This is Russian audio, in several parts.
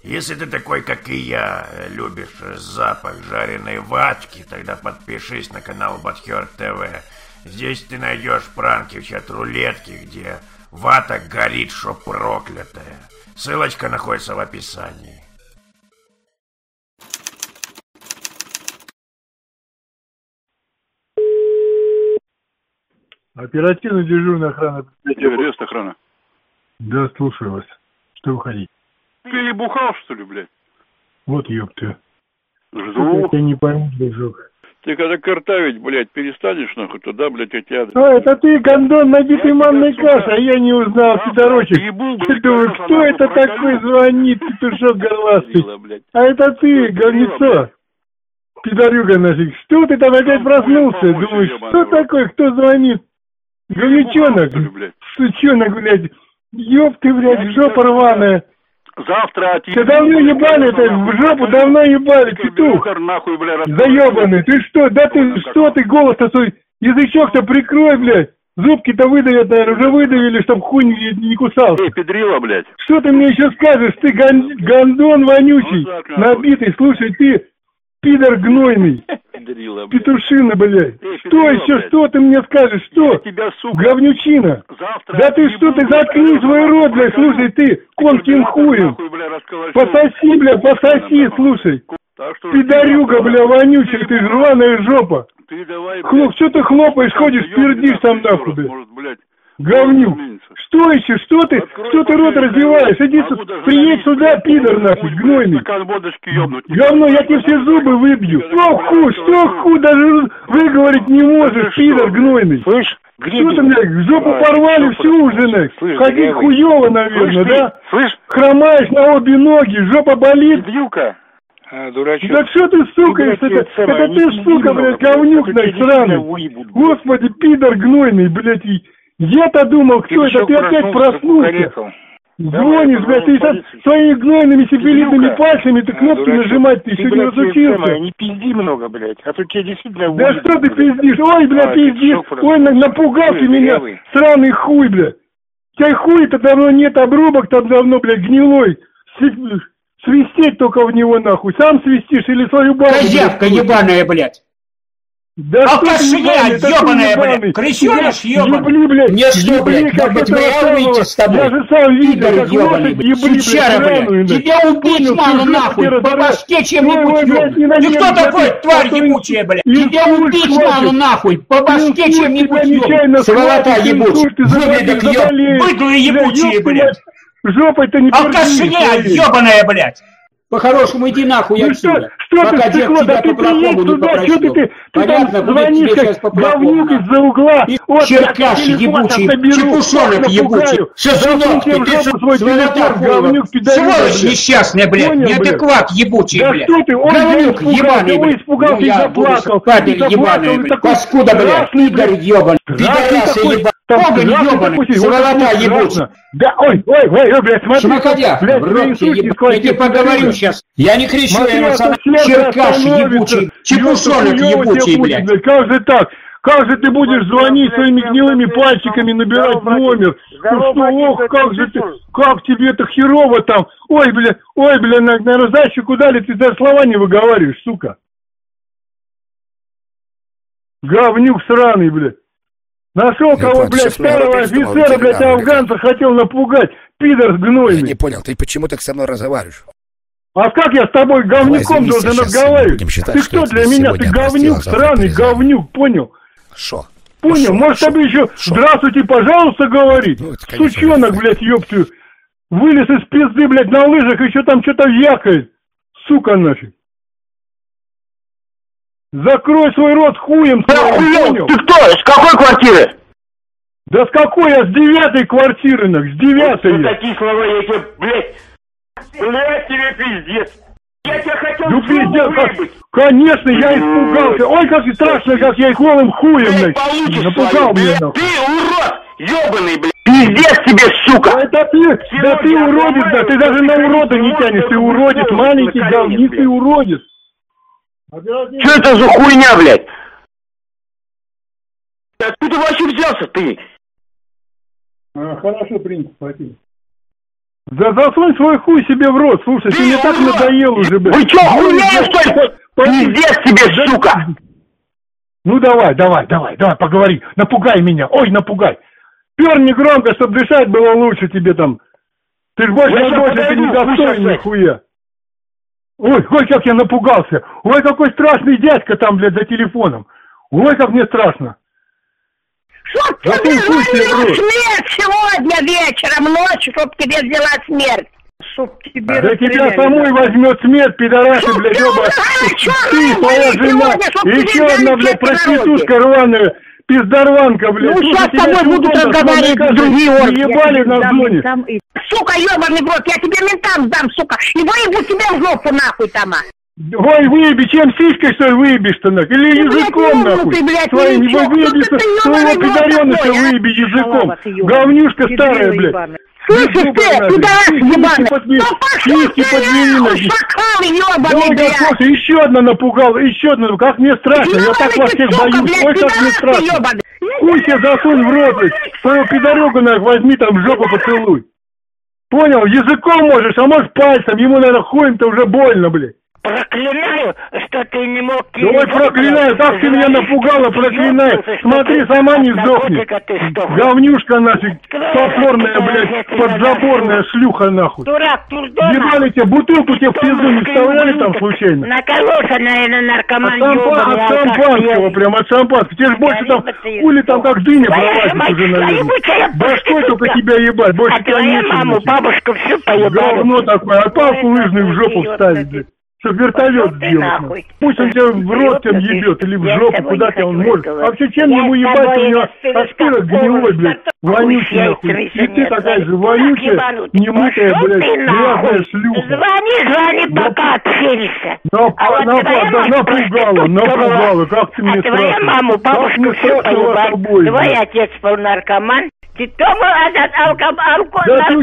Если ты такой, как и я, любишь запах жареной ватки, тогда подпишись на канал Батхер ТВ. Здесь ты найдешь пранки в чат-рулетке, где вата горит, шо проклятая. Ссылочка находится в описании. Оперативно дежурная охрана. Рест охрана. Да, слушаю вас. Что вы хотите? Ты бухал, что ли, блядь? Вот ёпта. Жду. Я не пойму, дружок. Ты когда картавить, блядь, перестанешь, нахуй, тогда, блядь, я тебя... Это ты, гондон, набитый манной кашей, а я не узнал, пидорочек. Ты думаешь, кто это такой звонит, петушок горластый? А это ты, говнецо. Пидорюга нафиг. Что ты там опять проснулся? Думаешь, что такое, кто звонит? Говнючонок. Сучонок, блядь. Ёб ты, блядь, жопа рваная. Завтра... Ты давно ебали, ты в жопу давно ебали, петух. Заебанный, ты что, да ты что, ты голос-то свой, язычок-то прикрой, блядь. Зубки-то выдавят, наверное, уже выдавили, чтоб хуй не кусался. Эй, педрила, блядь. Что ты мне еще скажешь, ты гондон вонючий, набитый, слушай, ты... Пидор гнойный. Петушина, блядь. Что еще? Что ты мне скажешь? Что? Говнючина. Да ты что? Ты заткни свой рот, блядь. Слушай, ты конским хуем. Пососи, блядь, пососи, слушай. Пидорюга, бля, вонючая, ты рваная жопа. Что ты хлопаешь, ходишь, пердишь там нахуй, блядь. Говнюк. Что еще? Что ты рот развиваешь? Иди приедь сюда, пидор нахуй, гнойный. Говно, я тебе все зубы выбью. Что ху, даже выговорить не можешь, пидор гнойный. Слышь, что ты, блядь, жопу порвали всю уже, блядь. Ходить хуёво, наверное, да? Слышь? Хромаешь на обе ноги, жопа болит. Дюка. Дурачок. Да что ты, сука, это ты, сука, блядь, говнюк, блядь, сраный. Господи, пидор гнойный, блядь, я-то думал, кто это, ты опять проснулся. Звонишь, блядь, ты своими гнойными сибилитными пальцами ты кнопки нажимать, ты еще не разучился. Не пизди много, блядь, а то тебе действительно... Да что ты пиздишь, ой, блядь, пиздишь, ой, напугал ты меня, сраный хуй, блядь. У тебя хуй-то давно нет, обрубок там давно, блядь, гнилой. Свистеть только в него, нахуй. Сам свистишь или свою бабу? Козявка ебаная, блядь. Да алкашня, ебаная, блядь! Крысёныш, ебаный! Не что, блядь, как это выйти с тобой? Я же сам видел, как лошадь ебли, блядь, тебя убить надо, нахуй, по башке чем-нибудь, ёбаный! Ты кто такой, тварь ебучая, блядь? Тебя убить надо, нахуй, по башке чем-нибудь, ёбаный! Сволота ебучая, выглядок ебаный, быдлы ебучие, блядь! Жопой-то не алкашня, ебаная, блядь! По-хорошему иди нахуй отсюда. Что ты, стекло, да ты приедь туда, что ты там звонишь, как говнюк из-за угла. Черкаш ебучий, чепушонок ебучий, шазунок ты, сволота хуева, сволочь несчастная, блядь, неадекват ебучий, блядь, говнюк ебаный, блядь, испугался и заплакал, падаль ебаная, блядь, паскуда, блядь, пидор ебаный, пидорасы ебаный. Погонь ебаный, сволота ебучий. Да, ой, блядь, смотри. Шмакодя, в рот тебе ебаный, я тебе поговорю сейчас. Я не кричу, я эмоционально. Черкаш ебучий, чепушонок ебучий, блядь. Как же так? Как же ты будешь звонить своими гнилыми пальчиками, набирать номер? Ну что, ох, как же ты, как тебе это херово там? Ой, бля, на раздачу куда ли ты даже слова не выговариваешь, сука? Говнюк сраный, блядь. Нашел кого, блядь, старого офицера, блядь, афганца хотел напугать. Пидор гнойный. Я не понял, ты почему так со мной разговариваешь? А как я с тобой говнюком должен разговаривать? Ты кто для меня? Ты говнюк, сраный говнюк, понял? Шо? Понял, может тебе еще здравствуйте, пожалуйста, говорить? Сучонок, блядь, ёптю. Вылез из пизды, блядь, на лыжах, еще там что-то вякает. Сука нафиг. Закрой свой рот хуем своим, понял? Ты кто? С какой квартиры? Да с какой я? С 9-й квартиры, нах, с 9-й. Вот такие слова я тебе, блядь. Блядь, тебе пиздец. Я тебя хотел выбить. Конечно, я испугался. Ой, как страшно, как я голым хуем, блядь. Напугал меня, нахуй. Ты урод, ёбаный, блядь. Пиздец тебе, сука. Да ты уродец, да, ты даже на урода не тянешь. Ты уродец, маленький говник, ты уродец. Что это за хуйня, блядь? Откуда вообще взялся ты? Хорошо, принято, спасибо. Да засунь свой хуй себе в рот, слушай, ты мне так надоел уже, блядь. Вы чё, хуйня, что ли? Пиздец тебе, сука! Ну давай, поговори, напугай меня, ой, напугай. Перни громко, чтобы дышать было лучше тебе там. Ты ж больше на дочь, ты не достойный нихуя. Ой, как я напугался. Ой, какой страшный дядька там, блядь, за телефоном. Ой, как мне страшно. Чтоб тебе звонила смерть сегодня вечером, ночью, чтоб тебе взяла смерть. Чтоб тебе да тебя самой возьмет смерть, пидорасы, блядь, оба. Ты, твоя жена, еще одна, блядь, проститутка рваная, пиздарванка, блядь. Ну, сейчас с тобой будут разговаривать другие органы. Ебали на зоне. Сука, ебаный в рот, я тебе ментам сдам, сука, и выебу тебя в жопу нахуй там. Ой, выеби, чем сиськой, что ли, выебишь-то, нахуй? Или языком, нахуй? Своим, выеби, своего пидореныша выеби языком. Говнюшка старая, блядь. Слышишь ты, пидорас ебаный? Сиськи подвели, нахуй. Шакал ебаный, блядь. Слушай, еще одна напугала, еще одна, как мне страшно, я так вас всех боюсь, ой, как мне страшно. Хуй себе засунь в рот, блядь, свою пидорогу, нахуй, возьми там в жопу поцелуй. Понял, языком можешь, а можешь пальцем, ему, наверное, хуем-то уже больно, блядь. Проклинаю, что ты не мог... Ой, проклинаю, так ты меня напугала, проклинаю. Смотри, сама не сдохнет. Говнюшка наша, топорная, блядь, подзаборная шлюха, нахуй. Дурак, ебали тебе, бутылку тебе в пизду не вставляли там случайно? Накололся, наверное, наркоман. От шампанского прям, от шампанского. Тебе ж больше там, хули там как дыня пролазит уже, наверное. Башкой только тебя ебать, больше тебя нет. Маму, бабушку все поебали. Говно такое, а палку лыжную в жопу вставить, блядь. Чтоб вертолет сделать. Пусть он тебя в рот тем ебет или в жопу, куда-то он может. Вообще, чем ему ебать, у него остырок гнилой, блядь, вонючий, нахуй. И ты такая же вонючая, немытая, блядь, грязная шлюха. Звони, пока общаешься. Напугала, как ты мне страшно. Твоя маму, бабушку все поебали. Твой отец был наркоман. Ты наркоман,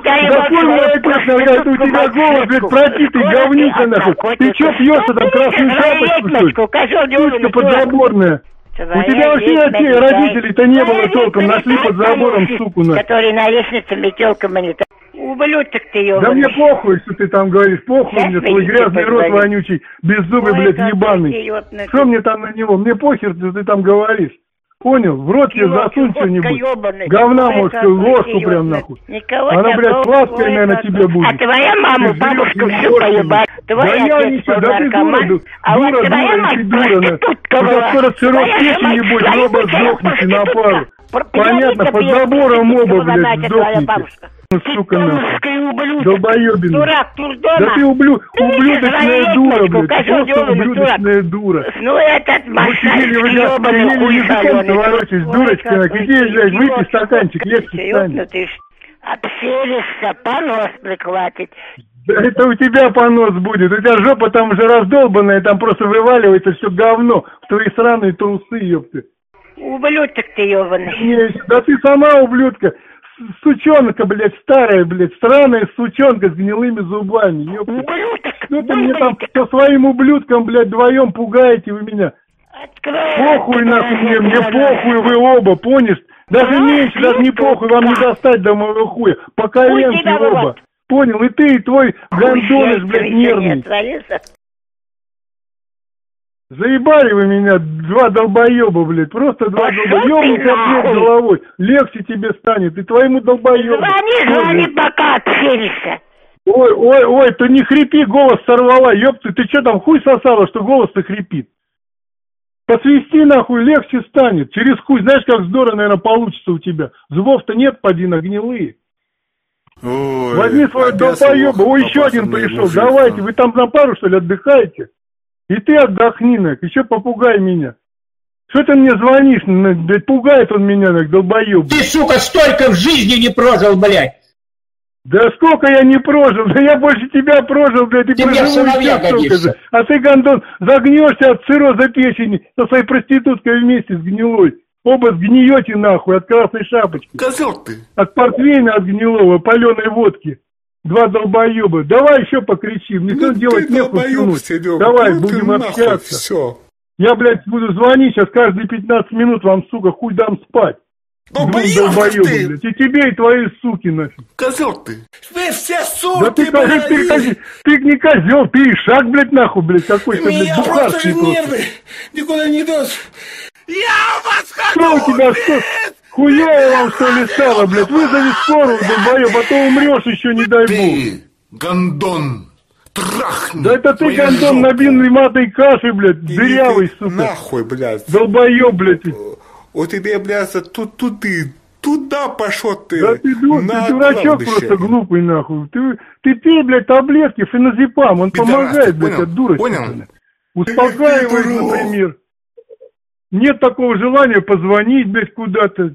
у тебя голос, блядь, пропитый, говнюка, нахуй. Ты чё пьёшь там, красную шапочку, что ли? Сучка подзаборная. У тебя вообще родителей-то не было толком, нашли под забором суку, нахуй. Который на лестнице метелка монета. Ублюдок ты, ёбаный. Да мне похуй, что ты там говоришь, похуй мне, твой грязный рот вонючий, беззубый, блядь, ебаный. Что мне там на него? Мне похер, что ты там говоришь. Понял? В рот тебе засунь что-нибудь. Говна, может, ложку прям нахуй. Она, блядь, сладкая, наверное, тебе будет. А твоя маму, бабушку всю поебать. Твой отец был наркоман. А вот твоя мать проститутка была. Скоро цирроз печени будет, вы оба сдохнете на пару. Понятно, под забором оба, блядь, сдохнете. Сука, нахуй. Долбоебин. Дурак, турдома. Да ты ублюдочная дура, блядь. Просто ублюдочная дура. Ну этот масштабный ебаный хуй соленый. Дурочка, иди, блядь, выпей стаканчик, легче станет. Обселишься, понос прихватит. Это у тебя понос будет. У тебя жопа там уже раздолбанная, там просто вываливается все говно в твои сраные трусы, ёпты. Ублюдок ты ебаный. Да ты сама ублюдка. Сучонка, блядь, старая, блядь, сраная сучонка с гнилыми зубами, ёпта. Ублюдок. Что ты мне там со своим ублюдком, блядь, вдвоем пугаете вы меня? Похуй нахуй мне похуй вы оба, понял? Даже меньше, даже не похуй, вам не достать до моего хуя. По коленке оба. Понял? И ты, и твой гандоныш, блядь, нервный. Заебали вы меня, два долбоеба, блядь, просто два долбоеба. Ёбнись ответ головой, легче тебе станет, и твоему долбоебу. Звони, пока общаешься. Ой, ты не хрипи, голос сорвала, ёпты, ты что там хуй сосала, что голос-то хрипит? Посвисти нахуй, легче станет, через хуй, знаешь, как здорово, наверное, получится у тебя. Зубов-то нет, поди, на гнилые. Ой, возьми свою долбоеба, ой, еще один пришел, мужик, давайте, вы там на пару, что ли, отдыхаете? И ты отдохни, нах, еще попугай меня. Что ты мне звонишь, блядь, пугает он меня, нах, долбоеб. Ты, сука, столько в жизни не прожил, блядь. Да сколько я не прожил, да я больше тебя прожил, блядь, и проживу еще. А ты, гандон, загнешься от цирроза печени со своей проституткой вместе с гнилой. Оба сгниете нахуй от красной шапочки. Козел ты. От портвейна от гнилого, паленой водки. Два долбоеба. Давай еще покричим. Никто делать нехуй. Давай, будем общаться. Все. Я, блядь, буду звонить сейчас каждые 15 минут вам, сука, хуй дам спать. Долбоёб, блядь. И тебе, и твои суки, нафиг. Козел ты. Вы все суки, да ты, блядь. Ты не козел, ты и шаг, блядь, нахуй, блядь, какой-то, блядь, меня просто нервы. Никуда не идешь. Я вас хочу. Что у тебя, что? Хуёво вам, что ли, стало, блядь? Вызови скорую, долбоёб, а то умрёшь еще, не дай бог. Ты, гондон. Трахни. Да это ты, гондон, набитый матой кашей, блядь, дырявый, сука. Нахуй, блядь. Долбоёб, блядь. У тебя, блядь, тут ты. Туда пошел ты. Да ты дурачок просто глупый, нахуй. Ты пей, блядь, таблетки, феназепам, он помогает, блядь, от дурости. Понял? Успокаивает, например. Нет такого желания позвонить, блядь, куда-то.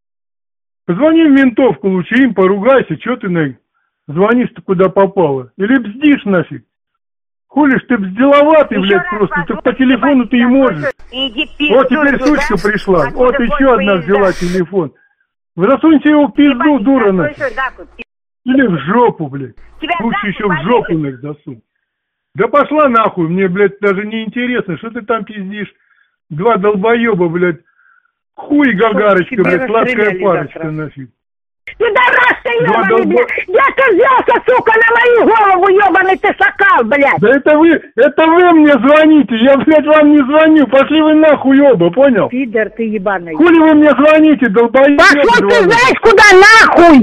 Позвони в ментовку лучше, им поругайся, чё ты звонишь-то куда попало. Или бздишь нафиг. Хули ж ты бзделоватый, блядь, просто. Ты по телефону ты и можешь. Вот теперь сучка пришла. Вот еще одна взяла телефон. Засуньте его в пизду, дура, нафиг. Или в жопу, блядь. Лучше еще в жопу, нафиг, засунь. Да пошла нахуй, мне, блядь, даже не интересно, что ты там пиздишь. Два долбоеба, блядь. Хуй гагарочка, блядь, сладкая парочка, нафиг. Пидорас ты ебаный, блядь! Я взялся, сука, на мою голову, ебаный ты шакал, блядь! Да это вы мне звоните, я, блядь, вам не звоню, пошли вы нахуй оба, понял? Пидор ты ебаный. Хули вы мне звоните, долбоеб? Пошел ты знаешь куда, нахуй!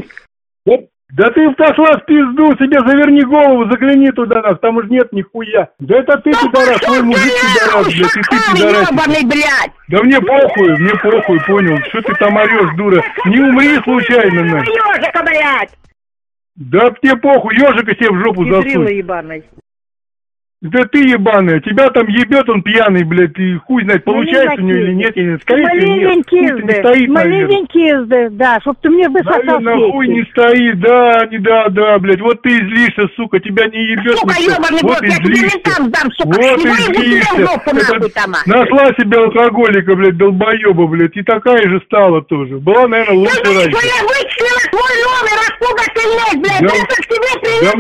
Да ты пошла в пизду, себе заверни голову, загляни туда, нахуй, там уж нет нихуя. Да это ты, пидорас, твой мужик пидорас, блядь, и ты пидорас. Блядь! Да мне похуй, понял, что ты там орешь, дура, не умри случайно, нахуй. Ёжика, блядь! Да тебе похуй, ёжика себе в жопу засунь. Ебаный. Да ты ебаный, тебя там ебет он пьяный, блядь, и хуй знает, получается у него или нет, или нет. Скорее всего нет, хуй не стоит, маленький, да, чтоб ты мне высосал. Наверное, хуй не стоит, да, блядь, вот ты злишься, сука, тебя не ебет. Сука, ебаный, вот я тебе ментам дам, сука, вот и злишься. Нашла себе алкоголика, блядь, долбоеба, блядь, и такая же стала тоже. Была, наверное, лучше раньше. Я вычислила твой номер, откуда ты есть, блядь, я к тебе да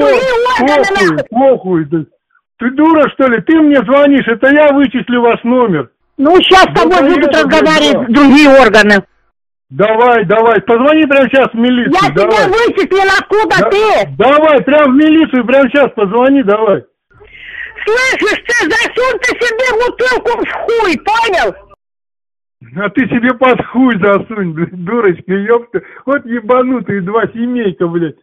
мне похуй, ты дура, что ли? Ты мне звонишь, это я вычислю ваш номер. Ну, сейчас с тобой будут разговаривать другие органы. Давай, позвони прямо сейчас в милицию. Я тебя вычислил, откуда ты? Давай, прямо в милицию, прямо сейчас позвони, давай. Слышишь, ты засунь ты себе бутылку в хуй, понял? А ты себе под хуй засунь, блядь, дурочка, ёпта. Вот ебанутые два семейка, блядь.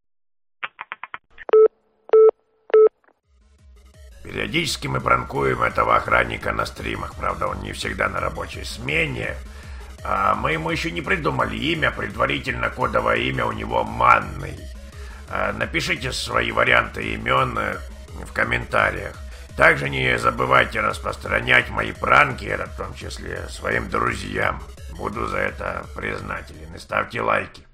Периодически мы пранкуем этого охранника на стримах, правда, он не всегда на рабочей смене. А мы ему еще не придумали имя, предварительно кодовое имя у него Манный. Напишите свои варианты имен в комментариях. Также не забывайте распространять мои пранки, в том числе своим друзьям. Буду за это признателен. И ставьте лайки.